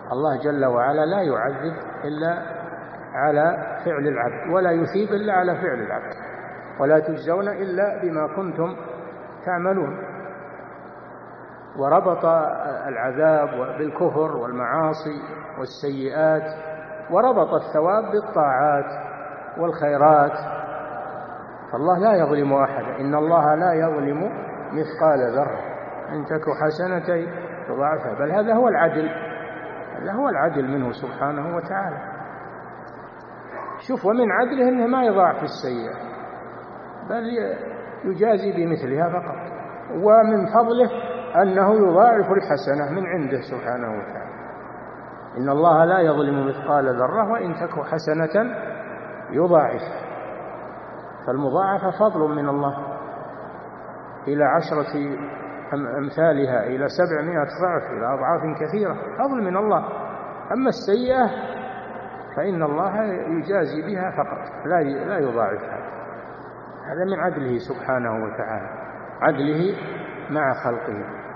الله جل وعلا لا يعذب إلا على فعل العبد، ولا يثيب إلا على فعل العبد، ولا تجزون إلا بما كنتم تعملون. وربط العذاب بالكفر والمعاصي والسيئات، وربط الثواب بالطاعات والخيرات. فالله لا يظلم أحدا، إن الله لا يظلم مثقال ذرة إن تك حسنة تضاعفها، بل هذا هو العدل، هذا هو العدل منه سبحانه وتعالى. شوف، ومن عدله أنه ما يضاعف السيئة بل يجازي بمثلها فقط، ومن فضله أنه يضاعف الحسنة من عنده سبحانه وتعالى. إن الله لا يظلم مثقال ذرة وإن تك حسنة يضاعفها. فالمضاعفة فضل من الله إلى 10 أمثالها، إلى 700 ضعف، إلى أضعاف كثيرة، فضل من الله. أما السيئة فإن الله يجازي بها فقط، لا يضاعفها. هذا من عدله سبحانه وتعالى، عدله مع خلقه.